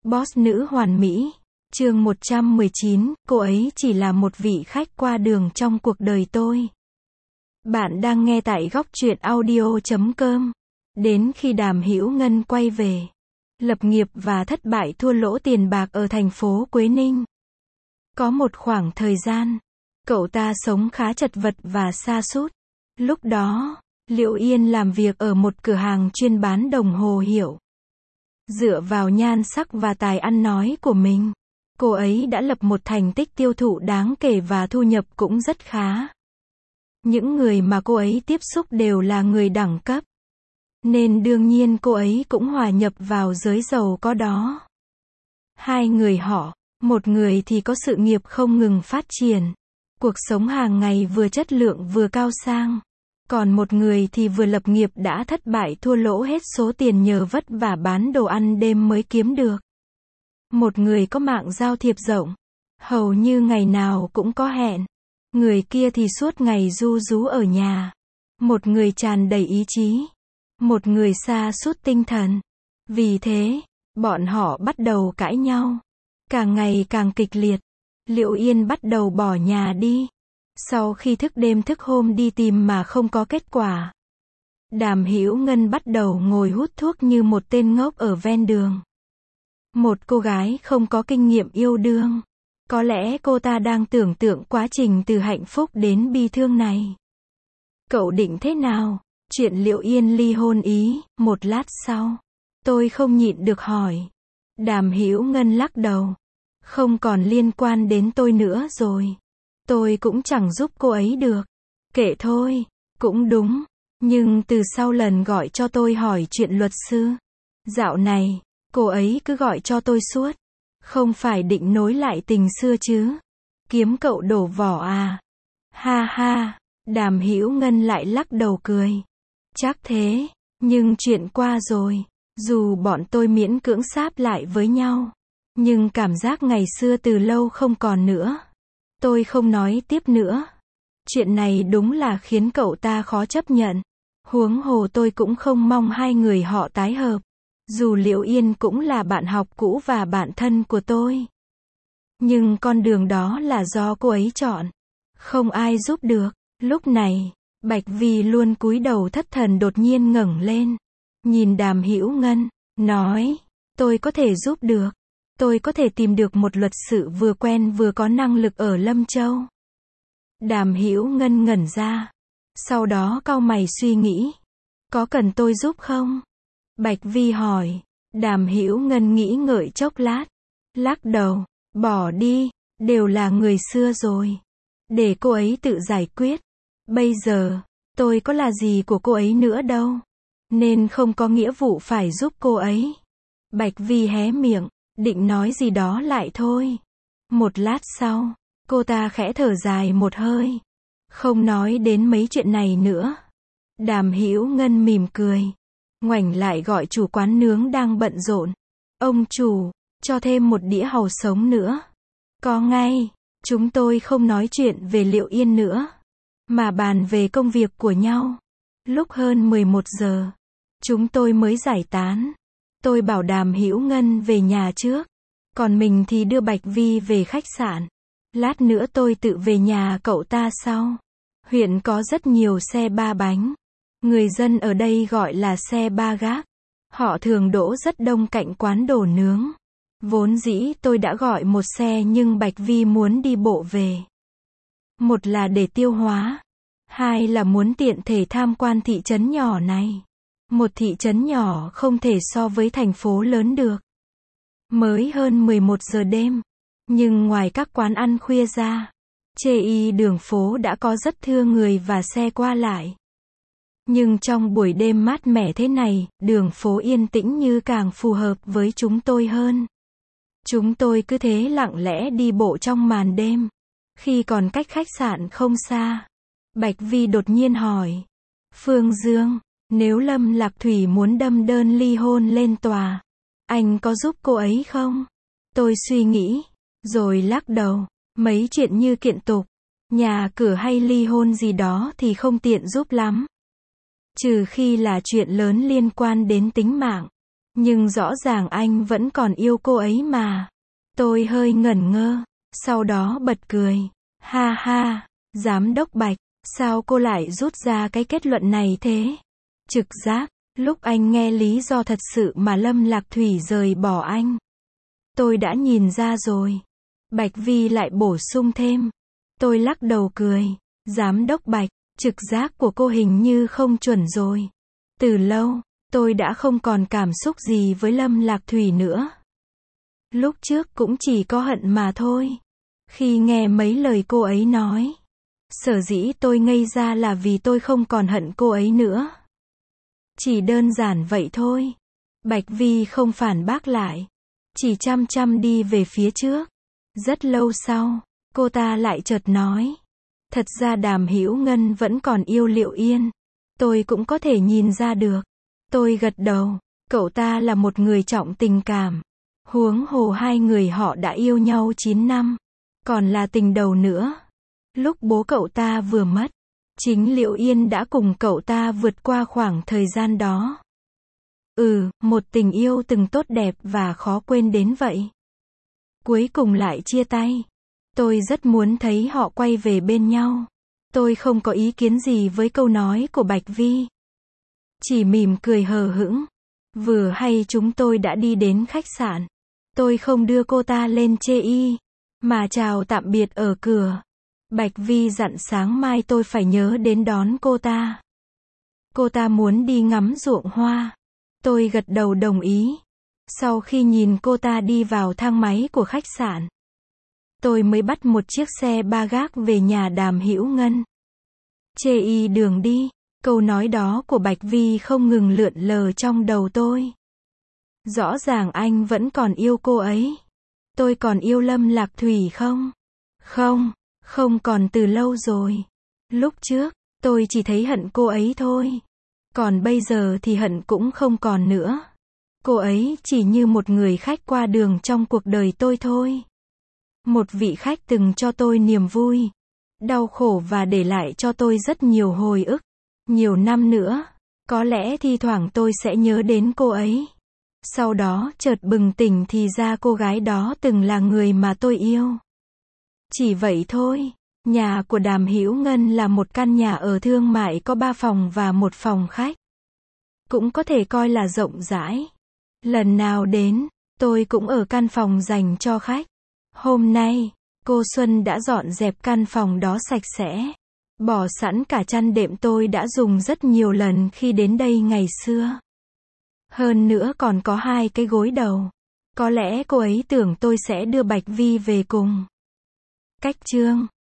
Boss nữ hoàn mỹ. Chương 119, cô ấy chỉ là một vị khách qua đường trong cuộc đời tôi. Bạn đang nghe tại góc truyện audio.com. Đến khi Đàm Hữu Ngân quay về, lập nghiệp và thất bại thua lỗ tiền bạc ở thành phố Quế Ninh. Có một khoảng thời gian, cậu ta sống khá chật vật và sa sút. Lúc đó, Liệu Yên làm việc ở một cửa hàng chuyên bán đồng hồ hiệu. Dựa vào nhan sắc và tài ăn nói của mình, cô ấy đã lập một thành tích tiêu thụ đáng kể và thu nhập cũng rất khá. Những người mà cô ấy tiếp xúc đều là người đẳng cấp, nên đương nhiên cô ấy cũng hòa nhập vào giới giàu có đó. Hai người họ, một người thì có sự nghiệp không ngừng phát triển, cuộc sống hàng ngày vừa chất lượng vừa cao sang. Còn một người thì vừa lập nghiệp đã thất bại thua lỗ hết số tiền nhờ vất vả bán đồ ăn đêm mới kiếm được. Một người có mạng giao thiệp rộng, hầu như ngày nào cũng có hẹn. Người kia thì suốt ngày ru rú ở nhà. Một người tràn đầy ý chí, một người sa sút tinh thần. Vì thế, bọn họ bắt đầu cãi nhau. Càng ngày càng kịch liệt. Liệu Yên bắt đầu bỏ nhà đi. Sau khi thức đêm thức hôm đi tìm mà không có kết quả, Đàm Hữu Ngân bắt đầu ngồi hút thuốc như một tên ngốc ở ven đường. Một cô gái không có kinh nghiệm yêu đương. Có lẽ cô ta đang tưởng tượng quá trình từ hạnh phúc đến bi thương này. Cậu định thế nào? Chuyện Liệu Yên ly hôn ý? Một lát sau, tôi không nhịn được hỏi. Đàm Hữu Ngân lắc đầu. Không còn liên quan đến tôi nữa rồi. Tôi cũng chẳng giúp cô ấy được. Kệ thôi, cũng đúng. Nhưng từ sau lần gọi cho tôi hỏi chuyện luật sư, dạo này, cô ấy cứ gọi cho tôi suốt. Không phải định nối lại tình xưa chứ? Kiếm cậu đổ vỏ à? Ha ha, Đàm Hữu Ngân lại lắc đầu cười. Chắc thế, nhưng chuyện qua rồi. Dù bọn tôi miễn cưỡng sáp lại với nhau, nhưng cảm giác ngày xưa từ lâu không còn nữa. Tôi không nói tiếp nữa. Chuyện này đúng là khiến cậu ta khó chấp nhận. Huống hồ tôi cũng không mong hai người họ tái hợp. Dù Liệu Yên cũng là bạn học cũ và bạn thân của tôi. Nhưng con đường đó là do cô ấy chọn. Không ai giúp được. Lúc này, Bạch Vi luôn cúi đầu thất thần đột nhiên ngẩng lên. Nhìn Đàm Hữu Ngân, nói, tôi có thể giúp được. Tôi có thể tìm được một luật sư vừa quen vừa có năng lực ở Lâm Châu. Đàm Hữu Ngân ngẩn ra. Sau đó cau mày suy nghĩ. Có cần tôi giúp không? Bạch Vi hỏi. Đàm Hữu Ngân nghĩ ngợi chốc lát. Lắc đầu. Bỏ đi. Đều là người xưa rồi. Để cô ấy tự giải quyết. Bây giờ, tôi có là gì của cô ấy nữa đâu. Nên không có nghĩa vụ phải giúp cô ấy. Bạch Vi hé miệng. Định nói gì đó lại thôi. Một lát sau, cô ta khẽ thở dài một hơi. Không nói đến mấy chuyện này nữa. Đàm Hữu Ngân mỉm cười. Ngoảnh lại gọi chủ quán nướng đang bận rộn. Ông chủ, cho thêm một đĩa hàu sống nữa. Có ngay, chúng tôi không nói chuyện về Liệu Yên nữa, mà bàn về công việc của nhau. Lúc hơn 11 giờ, chúng tôi mới giải tán. Tôi bảo Đàm Hữu Ngân về nhà trước, còn mình thì đưa Bạch Vi về khách sạn. Lát nữa tôi tự về nhà cậu ta sau. Huyện có rất nhiều xe ba bánh. Người dân ở đây gọi là xe ba gác. Họ thường đỗ rất đông cạnh quán đồ nướng. Vốn dĩ tôi đã gọi một xe nhưng Bạch Vi muốn đi bộ về. Một là để tiêu hóa. Hai là muốn tiện thể tham quan thị trấn nhỏ này. Một thị trấn nhỏ không thể so với thành phố lớn được. Mới hơn 11 giờ đêm. Nhưng ngoài các quán ăn khuya ra, đường phố đã có rất thưa người và xe qua lại. Nhưng trong buổi đêm mát mẻ thế này, đường phố yên tĩnh như càng phù hợp với chúng tôi hơn. Chúng tôi cứ thế lặng lẽ đi bộ trong màn đêm. Khi còn cách khách sạn không xa, Bạch Vi đột nhiên hỏi. Phương Dương, nếu Lâm Lạc Thủy muốn đâm đơn ly hôn lên tòa, anh có giúp cô ấy không? Tôi suy nghĩ, rồi lắc đầu. Mấy chuyện như kiện tục, nhà cửa hay ly hôn gì đó thì không tiện giúp lắm. Trừ khi là chuyện lớn liên quan đến tính mạng. Nhưng rõ ràng anh vẫn còn yêu cô ấy mà. Tôi hơi ngẩn ngơ, sau đó bật cười. Ha ha, giám đốc Bạch, sao cô lại rút ra cái kết luận này thế? Trực giác, lúc anh nghe lý do thật sự mà Lâm Lạc Thủy rời bỏ anh. Tôi đã nhìn ra rồi. Bạch Vi lại bổ sung thêm. Tôi lắc đầu cười. Giám đốc Bạch, trực giác của cô hình như không chuẩn rồi. Từ lâu, tôi đã không còn cảm xúc gì với Lâm Lạc Thủy nữa. Lúc trước cũng chỉ có hận mà thôi. Khi nghe mấy lời cô ấy nói, sở dĩ tôi ngây ra là vì tôi không còn hận cô ấy nữa. Chỉ đơn giản vậy thôi. Bạch Vi không phản bác lại, chỉ chăm chăm đi về phía trước. Rất lâu sau, cô ta lại chợt nói. Thật ra Đàm Hữu Ngân vẫn còn yêu Liệu Yên. Tôi cũng có thể nhìn ra được. Tôi gật đầu. Cậu ta là một người trọng tình cảm. Huống hồ hai người họ đã yêu nhau 9 năm. Còn là tình đầu nữa. Lúc bố cậu ta vừa mất, chính Liệu Yên đã cùng cậu ta vượt qua khoảng thời gian đó. Một tình yêu từng tốt đẹp và khó quên đến vậy. Cuối cùng lại chia tay. Tôi rất muốn thấy họ quay về bên nhau. Tôi không có ý kiến gì với câu nói của Bạch Vi. Chỉ mỉm cười hờ hững. Vừa hay chúng tôi đã đi đến khách sạn. Tôi không đưa cô ta lên chê y, mà chào tạm biệt ở cửa. Bạch Vi dặn sáng mai tôi phải nhớ đến đón cô ta. Cô ta muốn đi ngắm ruộng hoa. Tôi gật đầu đồng ý. Sau khi nhìn cô ta đi vào thang máy của khách sạn, tôi mới bắt một chiếc xe ba gác về nhà Đàm Hữu Ngân. Chê y đường đi. Câu nói đó của Bạch Vi không ngừng lượn lờ trong đầu tôi. Rõ ràng anh vẫn còn yêu cô ấy. Tôi còn yêu Lâm Lạc Thủy không? Không còn từ lâu rồi. Lúc trước, tôi chỉ thấy hận cô ấy thôi. Còn bây giờ thì hận cũng không còn nữa. Cô ấy chỉ như một người khách qua đường trong cuộc đời tôi thôi. Một vị khách từng cho tôi niềm vui, đau khổ và để lại cho tôi rất nhiều hồi ức. Nhiều năm nữa, có lẽ thi thoảng tôi sẽ nhớ đến cô ấy. Sau đó chợt bừng tỉnh thì ra cô gái đó từng là người mà tôi yêu. Chỉ vậy thôi. Nhà của Đàm Hữu Ngân là một căn nhà ở thương mại có 3 phòng và 1 phòng khách. Cũng có thể coi là rộng rãi. Lần nào đến, tôi cũng ở căn phòng dành cho khách. Hôm nay, cô Xuân đã dọn dẹp căn phòng đó sạch sẽ. Bỏ sẵn cả chăn đệm tôi đã dùng rất nhiều lần khi đến đây ngày xưa. Hơn nữa còn có 2 cái gối đầu. Có lẽ cô ấy tưởng tôi sẽ đưa Bạch Vi về cùng. Cách chương